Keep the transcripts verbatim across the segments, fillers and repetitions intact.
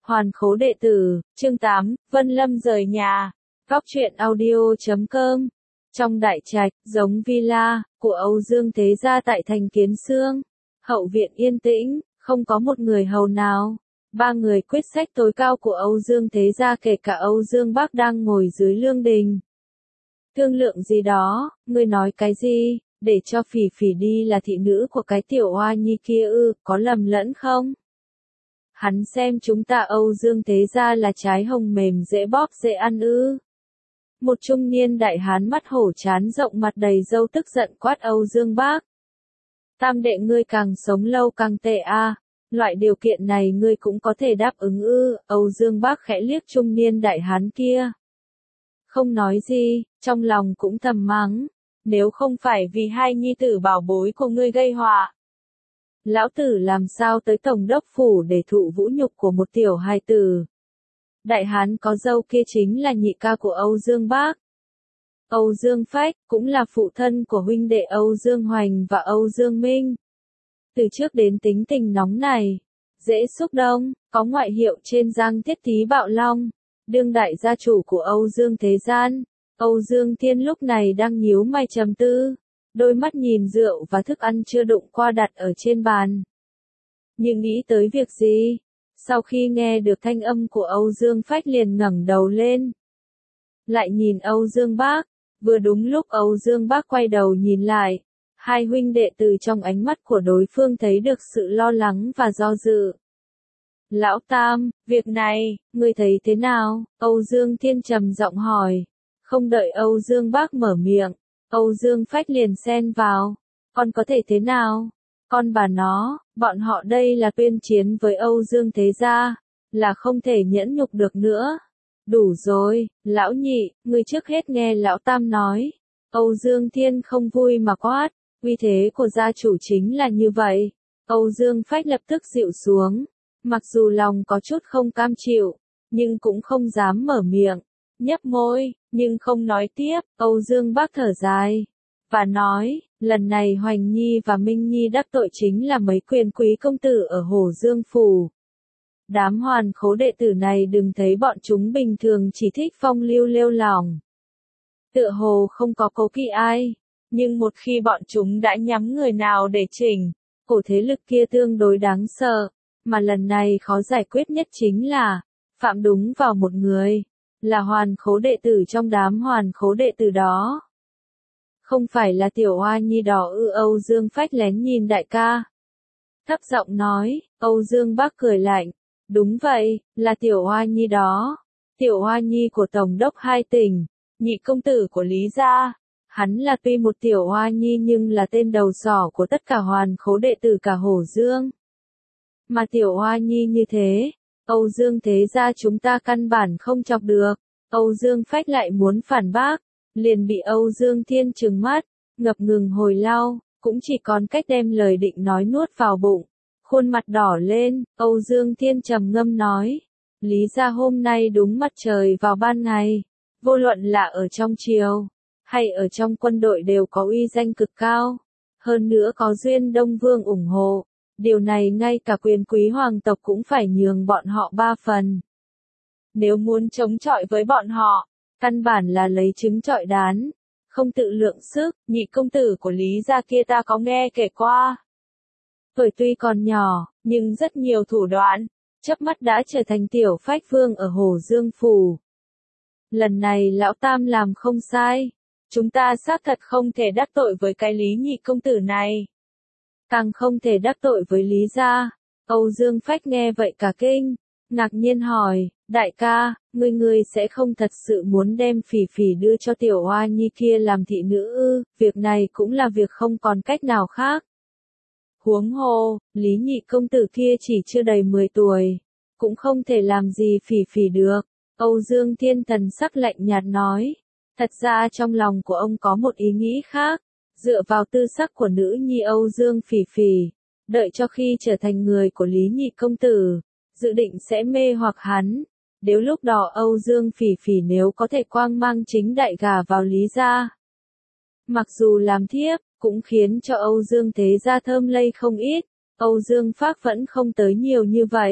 Hoàn khố đệ tử, chương tám, Vân Lâm rời nhà. Góc truyện audio chấm com. Trong đại trạch, giống villa, của Âu Dương Thế Gia tại thành Kiến Xương. Hậu viện yên tĩnh, không có một người hầu nào. Ba người quyết sách tối cao của Âu Dương Thế Gia kể cả Âu Dương Bác đang ngồi dưới lương đình. Thương lượng gì đó, ngươi nói cái gì, để cho Phỉ Phỉ đi là thị nữ của cái tiểu oa nhi kia ư, có lầm lẫn không? Hắn xem chúng ta Âu Dương Thế Gia là trái hồng mềm dễ bóp dễ ăn ư. Một trung niên đại hán mắt hổ chán rộng mặt đầy râu tức giận quát Âu Dương Bác. Tam đệ ngươi càng sống lâu càng tệ a, loại điều kiện này ngươi cũng có thể đáp ứng ư, Âu Dương Bác khẽ liếc trung niên đại hán kia. Không nói gì, trong lòng cũng thầm mắng, nếu không phải vì hai nhi tử bảo bối của ngươi gây họa. Lão tử làm sao tới tổng đốc phủ để thụ vũ nhục của một tiểu hài tử. Đại hán có râu kia chính là nhị ca của Âu Dương Bác. Âu Dương Phách, cũng là phụ thân của huynh đệ Âu Dương Hoành và Âu Dương Minh. Từ trước đến tính tình nóng này, dễ xúc động, có ngoại hiệu trên Giang Thiết Tý Bạo Long, đương đại gia chủ của Âu Dương Thế Gian. Âu Dương Thiên lúc này đang nhíu mày trầm tư, đôi mắt nhìn rượu và thức ăn chưa đụng qua đặt ở trên bàn. Nhưng nghĩ tới việc gì? Sau khi nghe được thanh âm của Âu Dương Phách liền ngẩng đầu lên. Lại nhìn Âu Dương Bác, vừa đúng lúc Âu Dương Bác quay đầu nhìn lại, hai huynh đệ từ trong ánh mắt của đối phương thấy được sự lo lắng và do dự. Lão Tam, việc này, ngươi thấy thế nào? Âu Dương Thiên trầm giọng hỏi. Không đợi Âu Dương Bác mở miệng, Âu Dương Phách liền xen vào. Con có thể thế nào? Con bà nó, bọn họ đây là tuyên chiến với Âu Dương Thế Gia, là không thể nhẫn nhục được nữa. Đủ rồi, lão nhị, ngươi trước hết nghe lão Tam nói. Âu Dương Thiên không vui mà quát, uy thế của gia chủ chính là như vậy. Âu Dương Phách lập tức dịu xuống, mặc dù lòng có chút không cam chịu, nhưng cũng không dám mở miệng, nhấp môi, nhưng không nói tiếp. Âu Dương Bác thở dài, và nói, lần này Hoành Nhi và Minh Nhi đắc tội chính là mấy quyền quý công tử ở Hồ Dương Phủ. Đám hoàn khố đệ tử này đừng thấy bọn chúng bình thường chỉ thích phong lưu lêu lỏng. Tựa hồ không có cố kỵ ai, nhưng một khi bọn chúng đã nhắm người nào để chỉnh, cổ thế lực kia tương đối đáng sợ, mà lần này khó giải quyết nhất chính là, phạm đúng vào một người, là hoàn khố đệ tử trong đám hoàn khố đệ tử đó. Không phải là tiểu oa nhi đỏ ư? Âu Dương Phách lén nhìn đại ca. Thấp giọng nói, Âu Dương Bác cười lạnh. Đúng vậy, là tiểu oa nhi đó. Tiểu oa nhi của tổng đốc hai tỉnh, nhị công tử của Lý Gia. Hắn là tuy một tiểu oa nhi nhưng là tên đầu sỏ của tất cả hoàn khố đệ tử cả Hồ Dương. Mà tiểu oa nhi như thế, Âu Dương Thế Gia chúng ta căn bản không chọc được. Âu Dương Phách lại muốn phản bác, liền bị Âu Dương Thiên trừng mắt, ngập ngừng hồi lâu, cũng chỉ còn cách đem lời định nói nuốt vào bụng. Khuôn mặt đỏ lên, Âu Dương Thiên trầm ngâm nói, Lý Gia hôm nay đúng mặt trời vào ban ngày, vô luận là ở trong triều, hay ở trong quân đội đều có uy danh cực cao, hơn nữa có duyên Đông Vương ủng hộ, điều này ngay cả quyền quý hoàng tộc cũng phải nhường bọn họ ba phần. Nếu muốn chống chọi với bọn họ, căn bản là lấy trứng chọi đán, không tự lượng sức. Nhị công tử của Lý Gia kia ta có nghe kể qua. Tuổi tuy còn nhỏ, nhưng rất nhiều thủ đoạn, chớp mắt đã trở thành tiểu phách vương ở Hồ Dương Phủ. Lần này lão Tam làm không sai, chúng ta xác thật không thể đắc tội với cái Lý nhị công tử này. Càng không thể đắc tội với Lý Gia. Âu Dương Phách nghe vậy cả kinh, ngạc nhiên hỏi, đại ca, ngươi ngươi sẽ không thật sự muốn đem Phỉ Phỉ đưa cho tiểu oa nhi kia làm thị nữ ư? Việc này cũng là việc không còn cách nào khác. Huống hồ, Lý nhị công tử kia chỉ chưa đầy mười tuổi, cũng không thể làm gì Phỉ Phỉ được. Âu Dương Thiên thần sắc lạnh nhạt nói, thật ra trong lòng của ông có một ý nghĩ khác, dựa vào tư sắc của nữ nhi Âu Dương Phỉ Phỉ, đợi cho khi trở thành người của Lý nhị công tử, dự định sẽ mê hoặc hắn. Nếu lúc đó Âu Dương Phỉ Phỉ nếu có thể quang mang chính đại gả vào Lý Gia, mặc dù làm thiếp, cũng khiến cho Âu Dương Thế Gia thơm lây không ít. Âu Dương Phác vẫn không tới nhiều như vậy,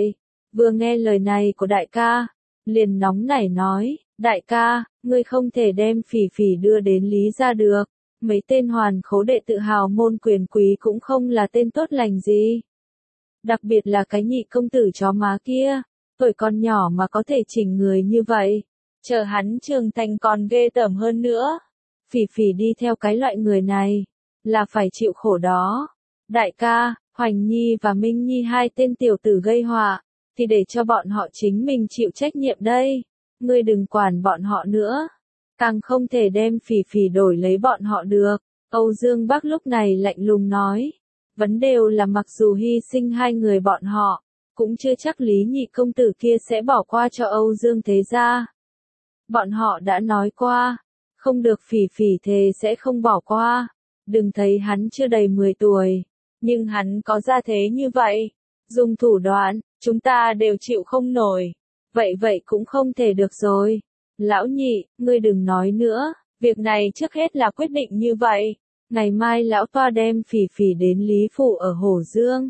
Vừa nghe lời này của đại ca, liền nóng nảy nói, đại ca, ngươi không thể đem Phỉ Phỉ đưa đến Lý gia được, mấy tên hoàn khố đệ tự hào môn quyền quý cũng không là tên tốt lành gì. Đặc biệt là cái nhị công tử chó má kia, tuổi còn nhỏ mà có thể chỉnh người như vậy, chờ hắn trưởng thành còn ghê tởm hơn nữa. Phỉ Phỉ đi theo cái loại người này, là phải chịu khổ đó. Đại ca, Hoành Nhi và Minh Nhi hai tên tiểu tử gây họa, thì để cho bọn họ chính mình chịu trách nhiệm đây. Ngươi đừng quản bọn họ nữa. Càng không thể đem Phỉ Phỉ đổi lấy bọn họ được. Âu Dương Bắc lúc này lạnh lùng nói. Vấn đều là mặc dù hy sinh hai người bọn họ, cũng chưa chắc Lý nhị công tử kia sẽ bỏ qua cho Âu Dương thế gia. Bọn họ đã nói qua, không được Phỉ Phỉ thề sẽ không bỏ qua. Đừng thấy hắn chưa đầy mười tuổi, nhưng hắn có gia thế như vậy. Dùng thủ đoạn, chúng ta đều chịu không nổi. Vậy vậy cũng không thể được rồi. Lão nhị, ngươi đừng nói nữa, việc này trước hết là quyết định như vậy. Ngày mai lão toa đem Phỉ Phỉ đến Lý Phủ ở Hổ Dương.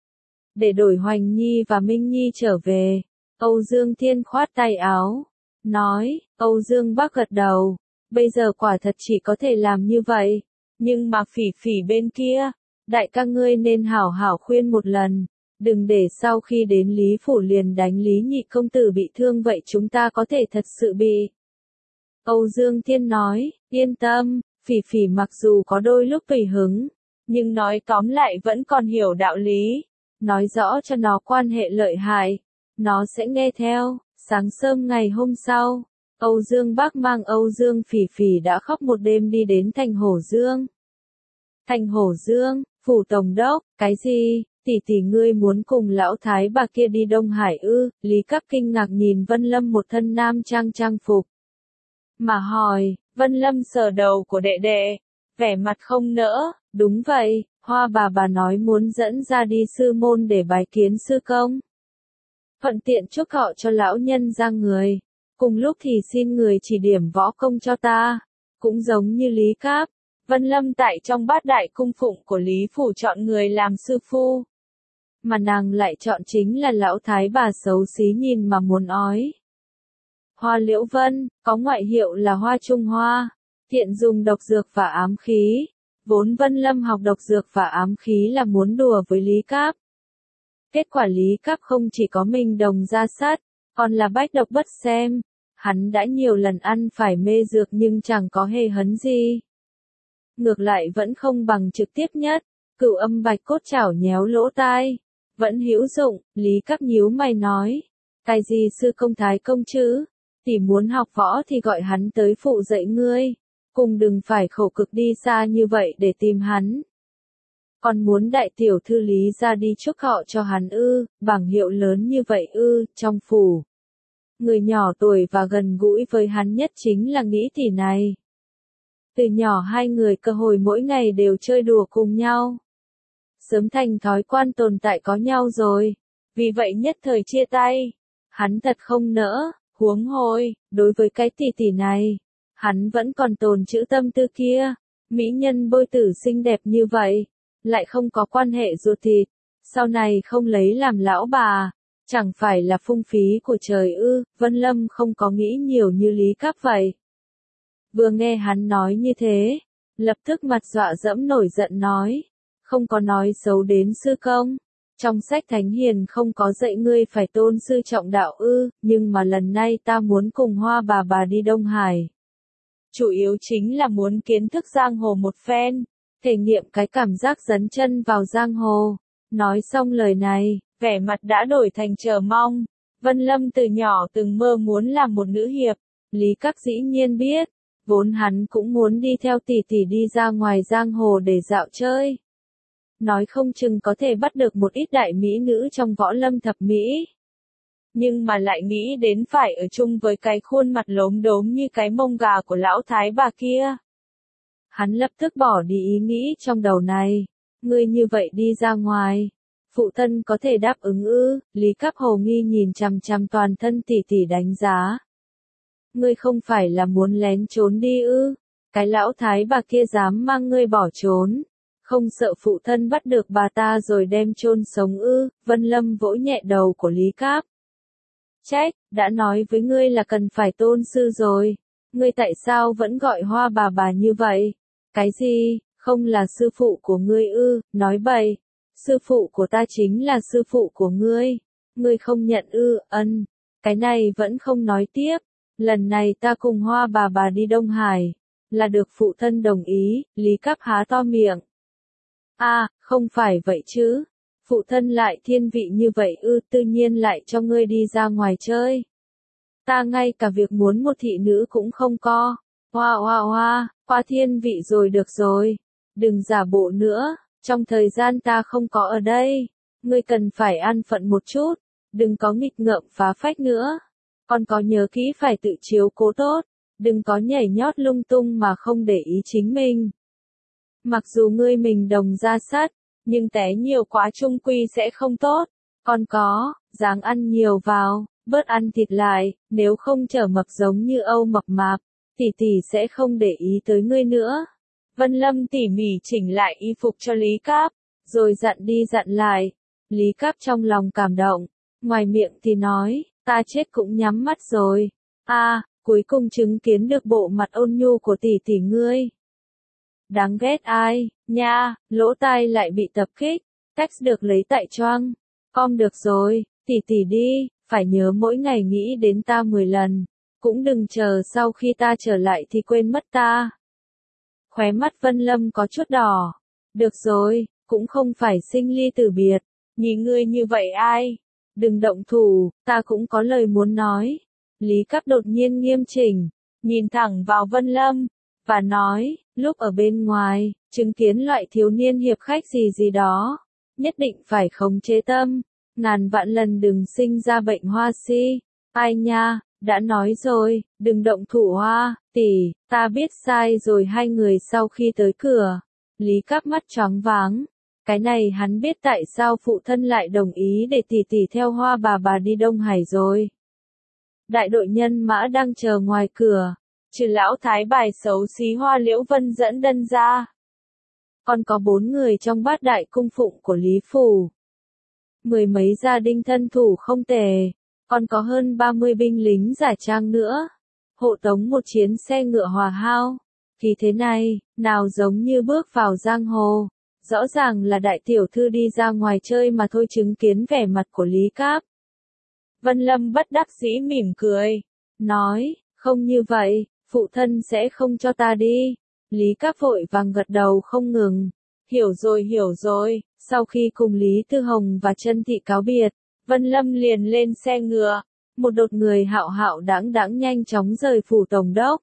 Để đổi Hoành Nhi và Minh Nhi trở về. Âu Dương Thiên khoát tay áo. Nói, Âu Dương Bắc gật đầu. Bây giờ quả thật chỉ có thể làm như vậy. Nhưng mà Phỉ Phỉ bên kia, đại ca ngươi nên hảo hảo khuyên một lần. Đừng để sau khi đến Lý Phủ liền đánh Lý nhị công tử bị thương vậy chúng ta có thể thật sự bị. Âu Dương Thiên nói, yên tâm, Phỉ Phỉ mặc dù có đôi lúc tùy hứng, nhưng nói tóm lại vẫn còn hiểu đạo lý. Nói rõ cho nó quan hệ lợi hại, nó sẽ nghe theo. Sáng sớm ngày hôm sau, Âu Dương Bắc mang Âu Dương Phỉ Phỉ đã khóc một đêm đi đến thành Hổ Dương. Thành Hổ Dương, phủ tổng đốc, cái gì? Tỷ tỷ ngươi muốn cùng lão thái bà kia đi Đông Hải ư? Lý Các kinh ngạc nhìn Vân Lâm một thân nam trang trang phục. Mà hỏi, Vân Lâm sờ đầu của đệ đệ, vẻ mặt không nỡ, đúng vậy, Hoa bà bà nói muốn dẫn ra đi sư môn để bái kiến sư công. Thuận tiện chúc họ cho lão nhân ra người, cùng lúc thì xin người chỉ điểm võ công cho ta, cũng giống như Lý Cáp. Vân Lâm tại trong bát đại cung phụng của Lý Phủ chọn người làm sư phu. Mà nàng lại chọn chính là lão thái bà xấu xí nhìn mà muốn ói. Hoa Liễu Vân, có ngoại hiệu là Hoa Trung Hoa, thiện dùng độc dược và ám khí. Vốn Vân Lâm học độc dược và ám khí là muốn đùa với Lý Cáp. Kết quả Lý Cáp không chỉ có mình đồng ra sát, còn là bách độc bất xem. Hắn đã nhiều lần ăn phải mê dược nhưng chẳng có hề hấn gì. Ngược lại vẫn không bằng trực tiếp nhất, cửu âm bạch cốt chảo nhéo lỗ tai. Vẫn hữu dụng, Lý Cáp nhíu mày nói. Cái gì sư công thái công chứ? Tỷ muốn học võ thì gọi hắn tới phụ dạy ngươi. Cùng đừng phải khổ cực đi xa như vậy để tìm hắn. Còn muốn đại tiểu thư Lý ra đi chúc họ cho hắn ư, bảng hiệu lớn như vậy ư, trong phủ. Người nhỏ tuổi và gần gũi với hắn nhất chính là Nghĩ tỷ này. Từ nhỏ hai người cơ hội mỗi ngày đều chơi đùa cùng nhau. Sớm thành thói quen tồn tại có nhau rồi. Vì vậy nhất thời chia tay. Hắn thật không nỡ, huống hồi, đối với cái tỷ tỷ này. Hắn vẫn còn tồn chữ tâm tư kia. Mỹ nhân bôi tử xinh đẹp như vậy. Lại không có quan hệ ruột thịt. Sau này không lấy làm lão bà. Chẳng phải là phung phí của trời ư. Vân Lâm không có nghĩ nhiều như Lý Cáp vậy. Vừa nghe hắn nói như thế. Lập tức mặt dọa dẫm nổi giận nói. Không có nói xấu đến sư công. Trong sách Thánh Hiền không có dạy ngươi phải tôn sư trọng đạo ư, nhưng mà lần này ta muốn cùng Hoa bà bà đi Đông Hải. Chủ yếu chính là muốn kiến thức giang hồ một phen, thể nghiệm cái cảm giác dấn chân vào giang hồ. Nói xong lời này, vẻ mặt đã đổi thành chờ mong. Vân Lâm từ nhỏ từng mơ muốn làm một nữ hiệp, Lý Các dĩ nhiên biết, vốn hắn cũng muốn đi theo tỷ tỷ đi ra ngoài giang hồ để dạo chơi. Nói không chừng có thể bắt được một ít đại mỹ nữ trong võ lâm thập mỹ. Nhưng mà lại nghĩ đến phải ở chung với cái khuôn mặt lốm đốm như cái mông gà của lão thái bà kia. Hắn lập tức bỏ đi ý nghĩ trong đầu này. Ngươi như vậy đi ra ngoài. Phụ thân có thể đáp ứng ư? Lý Cáp hồ nghi nhìn chằm chằm toàn thân tỷ tỷ đánh giá. Ngươi không phải là muốn lén trốn đi ư? Cái lão thái bà kia dám mang ngươi bỏ trốn. Không sợ phụ thân bắt được bà ta rồi đem chôn sống ư? Vân Lâm vỗ nhẹ đầu của Lý Cáp. Trách, đã nói với ngươi là cần phải tôn sư rồi. Ngươi tại sao vẫn gọi Hoa bà bà như vậy? Cái gì, không là sư phụ của ngươi ư, nói bậy. Sư phụ của ta chính là sư phụ của ngươi. Ngươi không nhận ư, ân. Cái này vẫn không nói tiếp. Lần này ta cùng Hoa bà bà đi Đông Hải. Là được phụ thân đồng ý, Lý Cáp há to miệng. À, không phải vậy chứ. Phụ thân lại thiên vị như vậy ư, tự nhiên lại cho ngươi đi ra ngoài chơi. Ta ngay cả việc muốn một thị nữ cũng không có. Hoa hoa hoa, hoa thiên vị rồi được rồi. Đừng giả bộ nữa, trong thời gian ta không có ở đây. Ngươi cần phải an phận một chút, đừng có nghịch ngợm phá phách nữa. Còn có nhớ kỹ phải tự chiếu cố tốt, đừng có nhảy nhót lung tung mà không để ý chính mình. Mặc dù ngươi mình đồng ra sắt, nhưng té nhiều quá chung quy sẽ không tốt. Còn có, ráng ăn nhiều vào, bớt ăn thịt lại, nếu không trở mập giống như Âu mập mạp, tỷ tỷ sẽ không để ý tới ngươi nữa. Vân Lâm tỉ mỉ chỉnh lại y phục cho Lý Cáp, rồi dặn đi dặn lại. Lý Cáp trong lòng cảm động, ngoài miệng thì nói, ta chết cũng nhắm mắt rồi. À, cuối cùng chứng kiến được bộ mặt ôn nhu của tỷ tỷ ngươi. Đáng ghét ai, nha, lỗ tai lại bị tập kích, text được lấy tại choang. Com được rồi, tỷ tỷ đi, phải nhớ mỗi ngày nghĩ đến ta mười lần, cũng đừng chờ sau khi ta trở lại thì quên mất ta. Khóe mắt Vân Lâm có chút đỏ. Được rồi, cũng không phải sinh ly tử biệt, nhìn ngươi như vậy ai? Đừng động thủ, ta cũng có lời muốn nói. Lý Cáp đột nhiên nghiêm chỉnh, nhìn thẳng vào Vân Lâm, và nói, lúc ở bên ngoài, chứng kiến loại thiếu niên hiệp khách gì gì đó, nhất định phải khống chế tâm, ngàn vạn lần đừng sinh ra bệnh hoa si. Ai nha, đã nói rồi, đừng động thủ Hoa, tỷ, ta biết sai rồi. Hai người sau khi tới cửa, Lý Cáp mắt choáng váng. Cái này hắn biết tại sao phụ thân lại đồng ý để tỷ tỷ theo Hoa bà bà đi Đông Hải rồi. Đại đội nhân mã đang chờ ngoài cửa, trừ lão thái bài xấu xí Hoa Liễu Vân dẫn đân ra. Còn có bốn người trong bát đại cung phụng của Lý Phủ. Mười mấy gia đình thân thủ không tệ, còn có hơn ba mươi binh lính giả trang nữa. Hộ tống một chiến xe ngựa hỏa hao. Thì thế này, nào giống như bước vào giang hồ. Rõ ràng là đại tiểu thư đi ra ngoài chơi mà thôi. Chứng kiến vẻ mặt của Lý Cáp, Vân Lâm bất đắc dĩ mỉm cười, nói, không như vậy, phụ thân sẽ không cho ta đi. Lý Cáp vội vàng gật đầu không ngừng. Hiểu rồi hiểu rồi. Sau khi cùng Lý Tư Hồng và Trân Thị cáo biệt, Vân Lâm liền lên xe ngựa. Một đột người hạo hạo đãng đãng nhanh chóng rời phủ tổng đốc.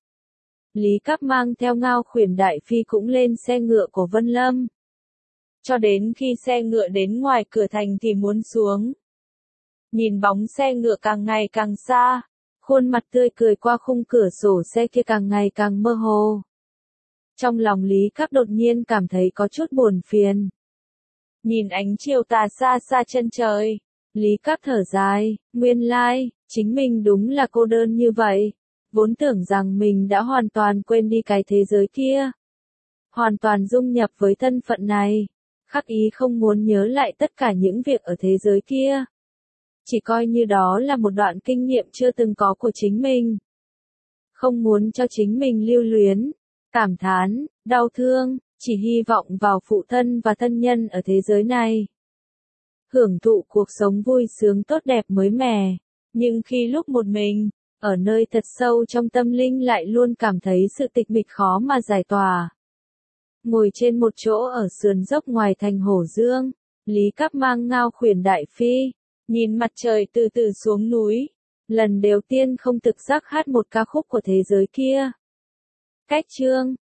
Lý Cáp mang theo Ngao Khuyển đại phi cũng lên xe ngựa của Vân Lâm. Cho đến khi xe ngựa đến ngoài cửa thành thì muốn xuống. Nhìn bóng xe ngựa càng ngày càng xa, khuôn mặt tươi cười qua khung cửa sổ xe kia càng ngày càng mơ hồ. Trong lòng Lý Cáp đột nhiên cảm thấy có chút buồn phiền. Nhìn ánh chiều tà xa xa chân trời, Lý Cáp thở dài, nguyên lai, chính mình đúng là cô đơn như vậy. Vốn tưởng rằng mình đã hoàn toàn quên đi cái thế giới kia. Hoàn toàn dung nhập với thân phận này. Khắc ý không muốn nhớ lại tất cả những việc ở thế giới kia. Chỉ coi như đó là một đoạn kinh nghiệm chưa từng có của chính mình. Không muốn cho chính mình lưu luyến, cảm thán, đau thương, chỉ hy vọng vào phụ thân và thân nhân ở thế giới này. Hưởng thụ cuộc sống vui sướng tốt đẹp mới mẻ. Nhưng khi lúc một mình, ở nơi thật sâu trong tâm linh lại luôn cảm thấy sự tịch mịch khó mà giải tỏa. Ngồi trên một chỗ ở sườn dốc ngoài thành Hổ Dương, Lý Cáp mang Ngao Khuyển đại phi, nhìn mặt trời từ từ xuống núi. Lần đầu tiên không thực giác hát một ca khúc của thế giới kia. Cách chương